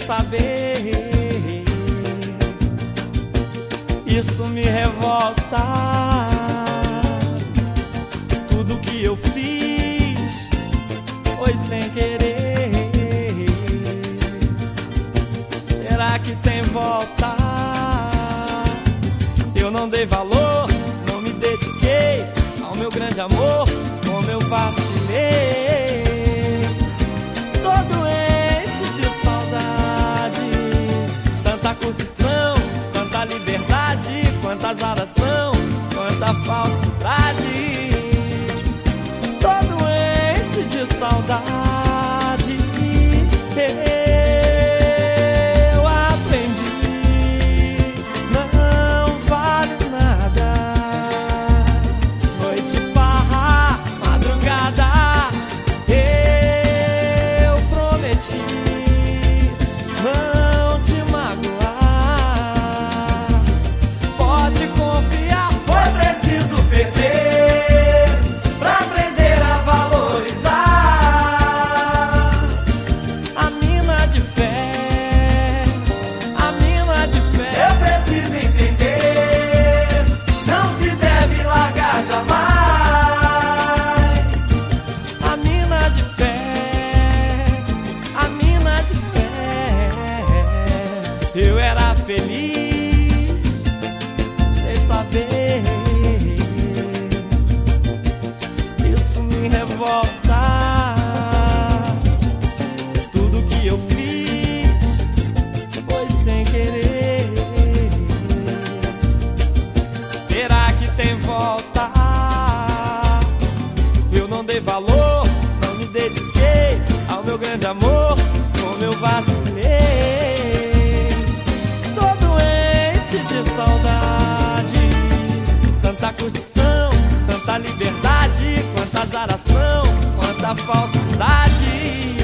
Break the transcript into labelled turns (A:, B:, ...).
A: saber. Isso me revolta. Tudo que eu fiz foi sem querer. Será que tem volta? Eu não dei valor, não me dediquei ao meu grande amor, como eu vacilei. Tô doente de saudade, tanta curtição, tanta liberdade, quanta azaração, quanta falsidade. Tô doente de saudade. Eu aprendi, não vale nada. Noite, farra, madrugada. Eu prometi não te magoar. Pode confiar, foi preciso perder pra aprender a valorizar. A mina de fé, a mina de fé. Eu preciso entender, não se deve largar jamais. A mina de fé, a mina de fé. Eu era feliz sem saber. Isso me revolta. Tudo que eu fiz foi sem querer. Será que tem volta? Eu não dei valor, não me dediquei ao meu grande amor, como eu vacilei. Tô doente de saudade, tanta curtição, tanta liberdade, quanta azaração, quanta falsidade.